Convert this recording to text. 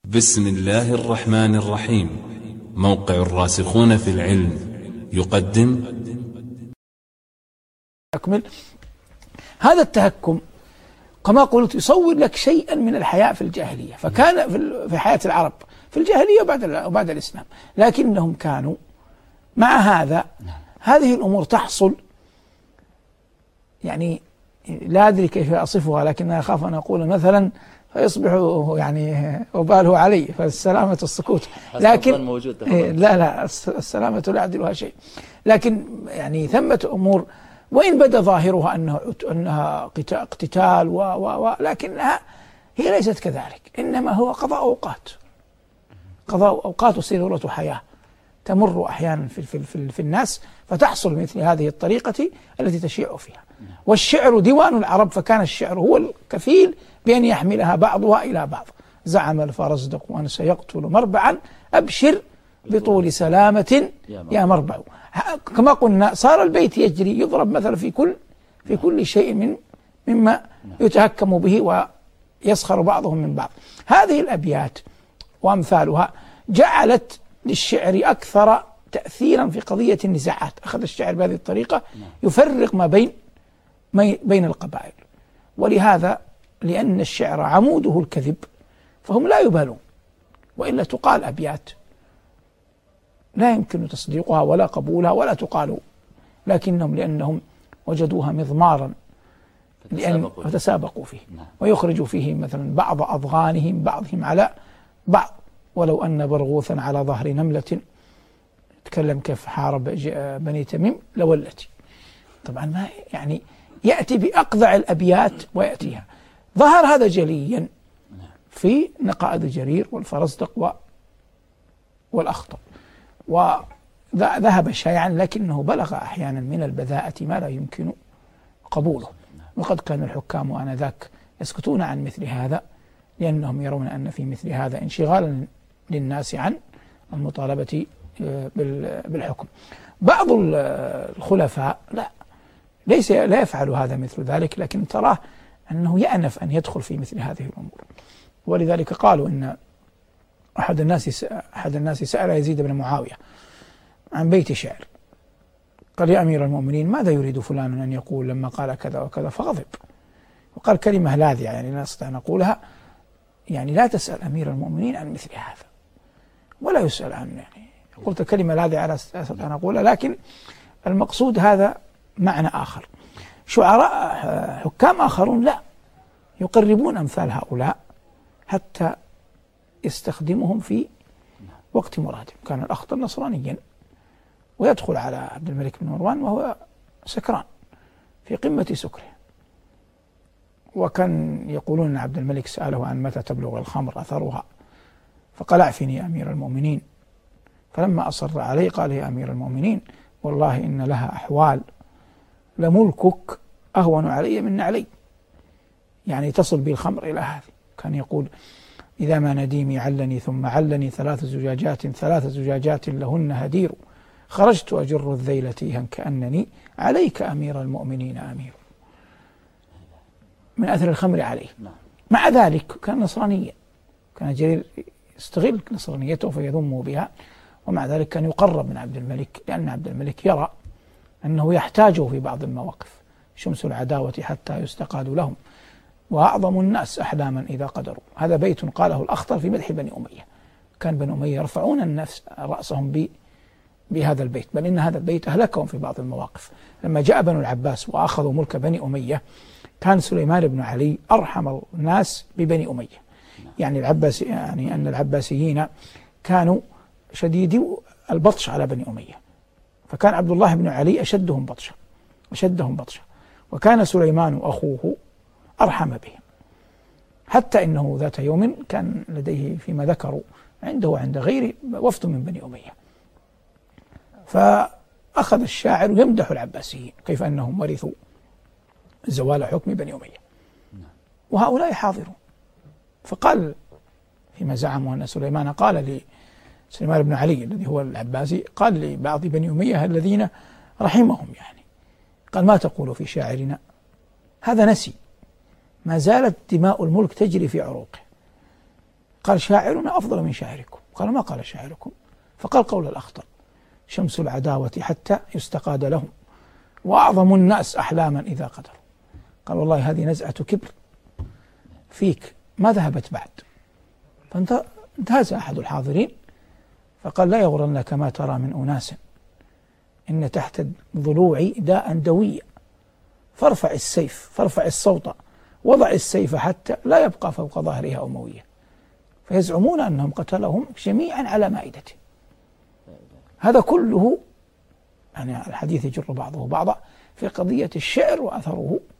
بسم الله الرحمن الرحيم. موقع الراسخون في العلم يقدم. أكمل. هذا التهكم كما قلت يصور لك شيئا من الحياء في الجاهلية، فكان في حياة العرب في الجاهلية وبعد الإسلام، لكنهم كانوا مع هذا هذه الأمور تحصل، يعني لا أدري كيف أصفها، لكن أخاف أن أقول مثلا فيصبح يعني وباله علي، فالسلامة السكوت، لكن لا السلامة لا يعدلها شيء، لكن يعني ثمة أمور وإن بدا ظاهرها أنها اقتتال لكنها هي ليست كذلك، إنما هو قضاء أوقات وسيرورة حياة تمر أحيانا في الناس، فتحصل مثل هذه الطريقة التي تشيع فيها. والشعر ديوان العرب، فكان الشعر هو الكفيل بأن يحملها بعضها إلى بعض. زعم الفرزدق أن سيقتل مربعا، أبشر بطول سلامة يا مربع. كما قلنا صار البيت يجري يضرب مثلا في كل شيء مما يتهكم به ويسخر بعضهم من بعض. هذه الأبيات وأمثالها جعلت للشعر أكثر تأثيرا في قضية النزاعات. أخذ الشعر بهذه الطريقة يفرق ما بين القبائل، ولهذا لأن الشعر عموده الكذب فهم لا يبالون، وإلا تقال أبيات لا يمكن تصديقها ولا قبولها ولا تقال، لكنهم لأنهم وجدوها مضمارا فتسابقوا فيه ويخرجوا فيه مثلا بعض أضغانهم بعضهم على بعض. ولو أن برغوثا على ظهر نملة تكلم كيف حارب بني تميم لولتي. طبعا ما يعني يأتي بأقذع الأبيات ويأتيها. ظهر هذا جليا في نقائد جرير والفرزدق والأخطب، وذهب شائعا لكنه بلغ أحيانا من البذاءة ما لا يمكن قبوله. وقد كان الحكام آنذاك يسكتون عن مثل هذا لأنهم يرون أن في مثل هذا انشغالا للناس عن المطالبة بالحكم. بعض الخلفاء لا يفعل هذا مثل ذلك، لكن تراه أنه يأنف أن يدخل في مثل هذه الأمور. ولذلك قالوا إن أحد الناس سأل يزيد بن معاوية عن بيت شعر، قال: يا أمير المؤمنين، ماذا يريد فلان أن يقول لما قال كذا وكذا؟ فغضب وقال كلمة لاذعة يعني لا أستطيع أن أقولها، يعني لا تسأل أمير المؤمنين عن مثل هذا ولا يسأل عنه. يعني قلت كلمة لاذعة لا أستطيع أن أقولها، لكن المقصود هذا معنى آخر. شعراء حكام آخرون لا يقربون أمثال هؤلاء حتى يستخدمهم في وقت مرادهم. كان الأخطر نصرانيا ويدخل على عبد الملك بن مروان وهو سكران في قمة سكره، وكان يقولون أن عبد الملك سأله عن متى تبلغ الخمر أثرها، فقال: اعفني يا أمير المؤمنين. فلما أصر عليه قال: يا أمير المؤمنين، والله إن لها أحوال لملكك أهون علي من علي، يعني تصل بي الخمر إلى هذه. كان يقول: إذا ما نديمي علني ثم علني ثلاث زجاجات لهن هدير، خرجت أجر الذيل تيها كأنني عليك أمير المؤمنين أمير، من أثر الخمر عليه. مع ذلك كان نصرانيا، كان جرير يستغل نصرانيته فيذم بها، ومع ذلك كان يقرب من عبد الملك، لأن عبد الملك يرى أنه يحتاجه في بعض المواقف. شمس العداوة حتى يستقاد لهم، وأعظم الناس أحلاما إذا قدروا. هذا بيت قاله الأخطر في مدح بني أمية. كان بني أمية يرفعون الناس رأسهم بهذا البيت، بل إن هذا البيت أهلكهم في بعض المواقف. لما جاء بنو العباس وأخذوا ملك بني أمية، كان سليمان بن علي أرحم الناس ببني أمية. يعني أن العباسيين كانوا شديدي البطش على بني أمية، فكان عبد الله بن علي أشدهم بطشا، وكان سليمان أخوه أرحم بهم، حتى إنه ذات يوم كان لديه فيما ذكروا عنده وعند غيره وفد من بني أمية، فأخذ الشاعر يمدح العباسيين كيف أنهم ورثوا زوال حكم بني أمية وهؤلاء حاضرون. فقال فيما زعموا أن سليمان قال لسليمان بن علي الذي هو العباسي، قال لبعض بني أمية الذين رحمهم، يعني قال: ما تقول في شاعرنا هذا؟ نسي، ما زالت دماء الملك تجري في عروقه. قال شاعرنا أفضل من شاعركم. قال ما قال شاعركم، فقال قول الأخطل: شمس العداوة حتى يستقاد لهم، وأعظم الناس أحلاما إذا قدروا. قال والله هذه نزعة كبر فيك ما ذهبت بعد. فانتهز أحد الحاضرين فقال: لا يغرنك ما ترى من أناس، إن تحت الضلوع داء دوية، فارفع السيف، فارفع الصوت، وضع السيف حتى لا يبقى فوق ظهرها أموية. فيزعمون أنهم قتلهم جميعا على مائدته. هذا كله يعني الحديث يجر بعضه بعضا في قضية الشعر وأثره